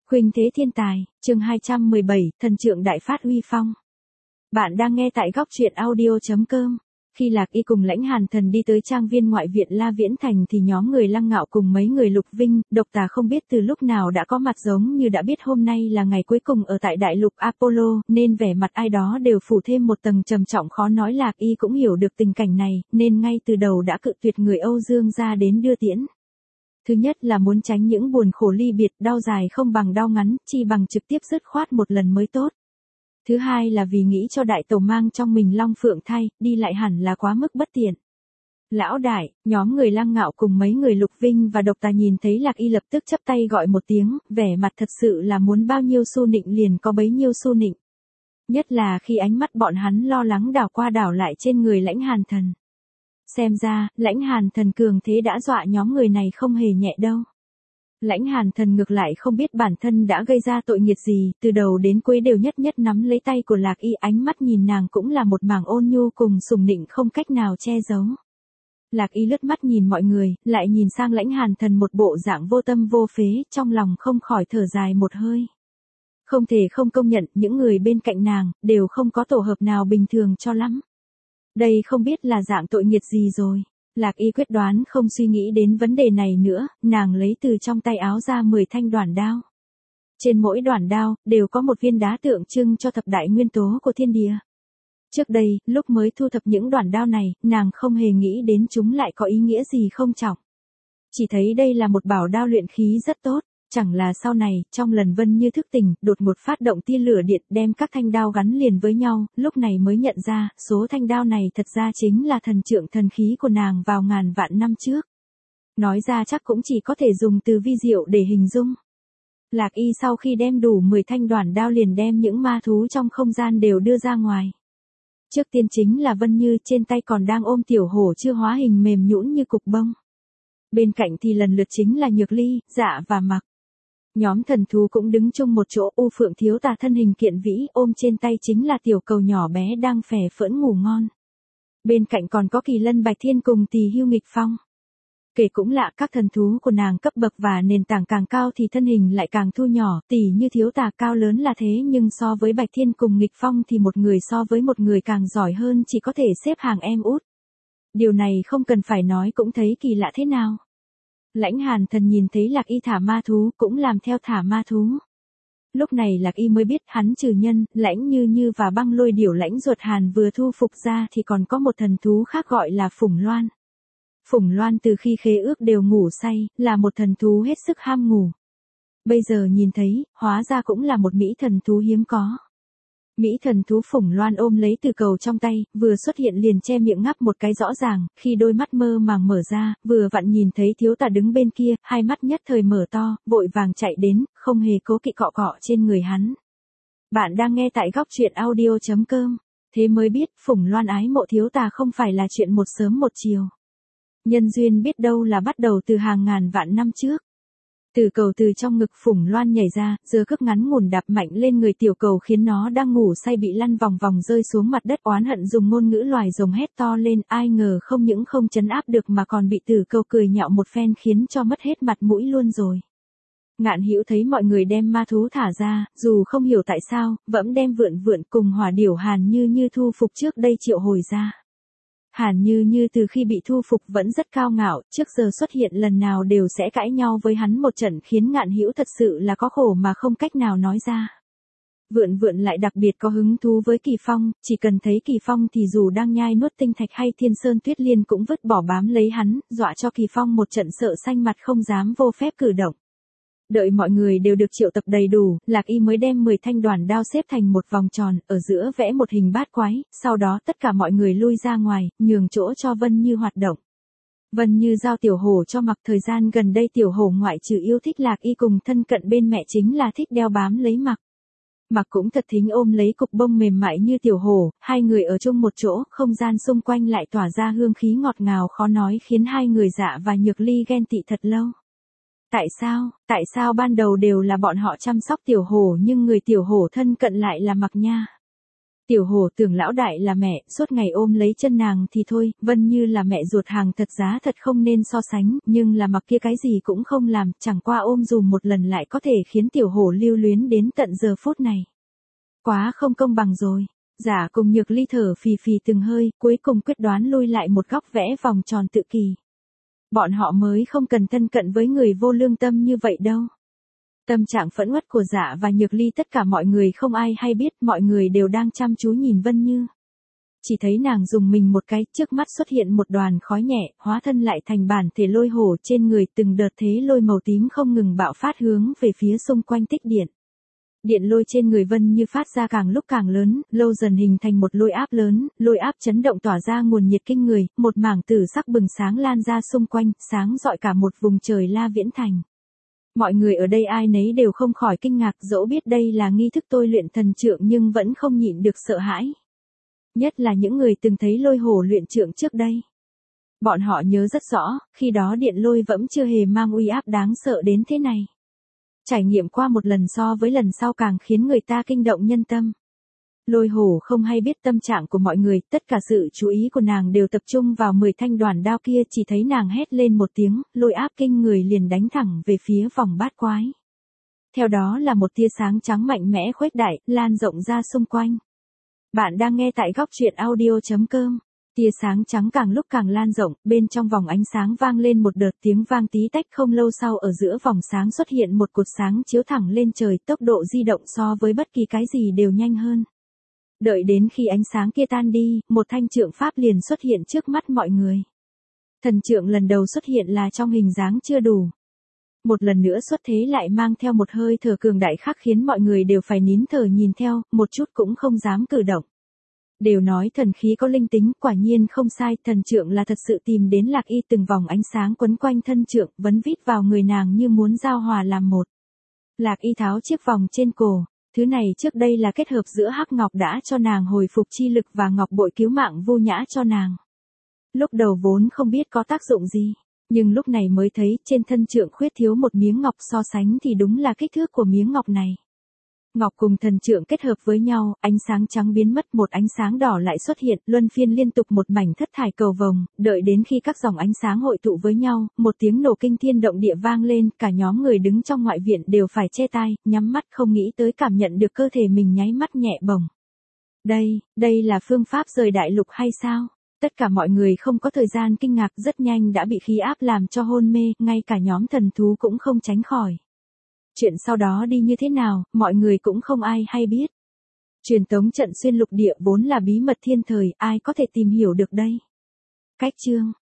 Khuynh thế thiên tài, chương 217, thần trượng đại phát uy phong. Bạn đang nghe tại góc truyện audio.com. Khi Lạc Y cùng Lãnh Hàn Thần đi tới trang viên ngoại viện La Viễn Thành thì nhóm người Lăng Ngạo cùng mấy người Lục Vinh, Độc Tà không biết từ lúc nào đã có mặt giống như đã biết hôm nay là ngày cuối cùng ở tại đại lục Apollo, nên vẻ mặt ai đó đều phủ thêm một tầng trầm trọng khó nói. Lạc Y cũng hiểu được tình cảnh này, nên ngay từ đầu đã cự tuyệt người Âu Dương ra đến đưa tiễn. Thứ nhất là muốn tránh những buồn khổ ly biệt, đau dài không bằng đau ngắn, chi bằng trực tiếp dứt khoát một lần mới tốt. Thứ hai là vì nghĩ cho đại tẩu mang trong mình Long Phượng Thai, đi lại hẳn là quá mức bất tiện. Lão đại, nhóm người Lăng Ngạo cùng mấy người Lục Vinh và Độc Tà nhìn thấy Lạc Y lập tức chắp tay gọi một tiếng, vẻ mặt thật sự là muốn bao nhiêu xu nịnh liền có bấy nhiêu xu nịnh. Nhất là khi ánh mắt bọn hắn lo lắng đảo qua đảo lại trên người Lãnh Hàn Thần. Xem ra, Lãnh Hàn Thần cường thế đã dọa nhóm người này không hề nhẹ đâu. Lãnh Hàn Thần ngược lại không biết bản thân đã gây ra tội nghiệt gì, từ đầu đến cuối đều nhất nhất nắm lấy tay của Lạc Y, ánh mắt nhìn nàng cũng là một mảng ôn nhu cùng sùng nịnh không cách nào che giấu. Lạc Y lướt mắt nhìn mọi người, lại nhìn sang Lãnh Hàn Thần một bộ dạng vô tâm vô phế, trong lòng không khỏi thở dài một hơi. Không thể không công nhận, những người bên cạnh nàng, đều không có tổ hợp nào bình thường cho lắm. Đây không biết là dạng tội nghiệt gì rồi. Lạc Y quyết đoán không suy nghĩ đến vấn đề này nữa, nàng lấy từ trong tay áo ra 10 thanh đoản đao. Trên mỗi đoản đao, đều có một viên đá tượng trưng cho thập đại nguyên tố của thiên địa. Trước đây, lúc mới thu thập những đoản đao này, nàng không hề nghĩ đến chúng lại có ý nghĩa gì không trọng. Chỉ thấy đây là một bảo đao luyện khí rất tốt. Chẳng là sau này, trong lần Vân Như thức tỉnh, đột ngột phát động tia lửa điện đem các thanh đao gắn liền với nhau, lúc này mới nhận ra, số thanh đao này thật ra chính là thần trượng thần khí của nàng vào ngàn vạn năm trước. Nói ra chắc cũng chỉ có thể dùng từ vi diệu để hình dung. Lạc Y sau khi đem đủ 10 thanh đoản đao liền đem những ma thú trong không gian đều đưa ra ngoài. Trước tiên chính là Vân Như, trên tay còn đang ôm tiểu hổ chưa hóa hình mềm nhũn như cục bông. Bên cạnh thì lần lượt chính là Nhược Ly, Dạ và Mặc. Nhóm thần thú cũng đứng chung một chỗ, U Phượng thiếu tà thân hình kiện vĩ, ôm trên tay chính là tiểu cầu nhỏ bé đang phè phỡn ngủ ngon. Bên cạnh còn có Kỳ Lân Bạch Thiên cùng Tỳ Hưu Nghịch Phong. Kể cũng lạ, các thần thú của nàng cấp bậc và nền tảng càng cao thì thân hình lại càng thu nhỏ, Tỳ như thiếu tà cao lớn là thế nhưng so với Bạch Thiên cùng Nghịch Phong thì một người so với một người càng giỏi hơn, chỉ có thể xếp hàng em út. Điều này không cần phải nói cũng thấy kỳ lạ thế nào. Lãnh Hàn Thần nhìn thấy Lạc Y thả ma thú, cũng làm theo thả ma thú. Lúc này Lạc Y mới biết hắn trừ Nhân, Lãnh Như Như và Băng Lôi Điểu Lãnh Ruột Hàn vừa thu phục ra thì còn có một thần thú khác gọi là Phủng Loan. Phủng Loan từ khi khế ước đều ngủ say, là một thần thú hết sức ham ngủ. Bây giờ nhìn thấy, hóa ra cũng là một mỹ thần thú hiếm có. Mỹ thần thú Phủng Loan ôm lấy từ cầu trong tay, vừa xuất hiện liền che miệng ngáp một cái rõ ràng, khi đôi mắt mơ màng mở ra, vừa vặn nhìn thấy thiếu tà đứng bên kia, hai mắt nhất thời mở to, vội vàng chạy đến, không hề cố kỵ cọ cọ trên người hắn. Bạn đang nghe tại góc truyện audio.com, thế mới biết Phủng Loan ái mộ thiếu tà không phải là chuyện một sớm một chiều. Nhân duyên biết đâu là bắt đầu từ hàng ngàn vạn năm trước. Từ cầu từ trong ngực Phủng Loan nhảy ra, giơ cước ngắn ngủn đạp mạnh lên người tiểu cầu khiến nó đang ngủ say bị lăn vòng vòng rơi xuống mặt đất, oán hận dùng ngôn ngữ loài rồng hét to lên, ai ngờ không những không trấn áp được mà còn bị từ cầu cười nhạo một phen khiến cho mất hết mặt mũi luôn rồi. Ngạn Hữu thấy mọi người đem ma thú thả ra, dù không hiểu tại sao, vẫn đem Vượn Vượn cùng Hỏa Điểu Hàn Như Như thu phục trước đây triệu hồi ra. Hàn Như Như từ khi bị thu phục vẫn rất cao ngạo, trước giờ xuất hiện lần nào đều sẽ cãi nhau với hắn một trận khiến Ngạn Hữu thật sự là có khổ mà không cách nào nói ra. Vượn Vượn lại đặc biệt có hứng thú với Kỳ Phong, chỉ cần thấy Kỳ Phong thì dù đang nhai nuốt tinh thạch hay Thiên Sơn Tuyết Liên cũng vứt bỏ bám lấy hắn, dọa cho Kỳ Phong một trận sợ xanh mặt không dám vô phép cử động. Đợi mọi người đều được triệu tập đầy đủ, Lạc Y mới đem 10 thanh đoản đao xếp thành một vòng tròn, ở giữa vẽ một hình bát quái, sau đó tất cả mọi người lui ra ngoài, nhường chỗ cho Vân Như hoạt động. Vân Như giao tiểu hổ cho Mặc, thời gian gần đây tiểu hổ ngoại trừ yêu thích Lạc Y cùng thân cận bên mẹ chính là thích đeo bám lấy Mặc. Mặc cũng thật thính ôm lấy cục bông mềm mại như tiểu hổ, hai người ở chung một chỗ, không gian xung quanh lại tỏa ra hương khí ngọt ngào khó nói khiến hai người Dạ và Nhược Ly ghen tị thật lâu. Tại sao ban đầu đều là bọn họ chăm sóc tiểu hổ nhưng người tiểu hổ thân cận lại là Mặc nha? Tiểu hổ tưởng lão đại là mẹ, suốt ngày ôm lấy chân nàng thì thôi, Vân Như là mẹ ruột hàng thật giá thật không nên so sánh, nhưng là mặc kia cái gì cũng không làm, chẳng qua ôm dùm một lần lại có thể khiến tiểu hổ lưu luyến đến tận giờ phút này. Quá không công bằng rồi. Giả cùng Nhược Ly thở phì phì từng hơi, cuối cùng quyết đoán lui lại một góc vẽ vòng tròn tự kỳ. Bọn họ mới không cần thân cận với người vô lương tâm như vậy đâu. Tâm trạng phẫn uất của Dạ và Nhược Ly tất cả mọi người không ai hay biết, mọi người đều đang chăm chú nhìn Vân Như. Chỉ thấy nàng dùng mình một cái, trước mắt xuất hiện một đoàn khói nhẹ, hóa thân lại thành bản thể lôi hổ trên người, từng đợt thế lôi màu tím không ngừng bạo phát hướng về phía xung quanh tích điện. Điện lôi trên người Vân Như phát ra càng lúc càng lớn, lâu dần hình thành một lôi áp lớn, lôi áp chấn động tỏa ra nguồn nhiệt kinh người, một mảng tử sắc bừng sáng lan ra xung quanh, sáng rọi cả một vùng trời La Viễn Thành. Mọi người ở đây ai nấy đều không khỏi kinh ngạc, dẫu biết đây là nghi thức tôi luyện thần trượng nhưng vẫn không nhịn được sợ hãi. Nhất là những người từng thấy lôi hổ luyện trượng trước đây. Bọn họ nhớ rất rõ, khi đó điện lôi vẫn chưa hề mang uy áp đáng sợ đến thế này. Trải nghiệm qua một lần so với lần sau càng khiến người ta kinh động nhân tâm. Lôi hổ không hay biết tâm trạng của mọi người, tất cả sự chú ý của nàng đều tập trung vào 10 thanh đoàn đao kia, chỉ thấy nàng hét lên một tiếng, lôi áp kinh người liền đánh thẳng về phía vòng bát quái. Theo đó là một tia sáng trắng mạnh mẽ khuếch đại, lan rộng ra xung quanh. Bạn đang nghe tại góc truyện audio.com. Tia sáng trắng càng lúc càng lan rộng, bên trong vòng ánh sáng vang lên một đợt tiếng vang tí tách, không lâu sau ở giữa vòng sáng xuất hiện một cột sáng chiếu thẳng lên trời, tốc độ di động so với bất kỳ cái gì đều nhanh hơn. Đợi đến khi ánh sáng kia tan đi, một thanh trượng pháp liền xuất hiện trước mắt mọi người. Thần trượng lần đầu xuất hiện là trong hình dáng chưa đủ. Một lần nữa xuất thế lại mang theo một hơi thở cường đại khác khiến mọi người đều phải nín thở nhìn theo, một chút cũng không dám cử động. Đều nói thần khí có linh tính, quả nhiên không sai, thần trượng là thật sự tìm đến Lạc Y, từng vòng ánh sáng quấn quanh thân trượng, vấn vít vào người nàng như muốn giao hòa làm một. Lạc Y tháo chiếc vòng trên cổ, thứ này trước đây là kết hợp giữa hắc ngọc đã cho nàng hồi phục chi lực và ngọc bội cứu mạng vô nhã cho nàng. Lúc đầu vốn không biết có tác dụng gì, nhưng lúc này mới thấy trên thân trượng khuyết thiếu một miếng ngọc, so sánh thì đúng là kích thước của miếng ngọc này. Ngọc cùng thần trượng kết hợp với nhau, ánh sáng trắng biến mất, một ánh sáng đỏ lại xuất hiện, luân phiên liên tục một mảnh thất thải cầu vồng, đợi đến khi các dòng ánh sáng hội tụ với nhau, một tiếng nổ kinh thiên động địa vang lên, cả nhóm người đứng trong ngoại viện đều phải che tai, nhắm mắt không nghĩ tới cảm nhận được cơ thể mình nháy mắt nhẹ bổng. Đây là phương pháp rời đại lục hay sao? Tất cả mọi người không có thời gian kinh ngạc, rất nhanh đã bị khí áp làm cho hôn mê, ngay cả nhóm thần thú cũng không tránh khỏi. Chuyện sau đó đi như thế nào, mọi người cũng không ai hay biết. Truyền tống trận xuyên lục địa vốn là bí mật thiên thời, ai có thể tìm hiểu được đây. Cách chương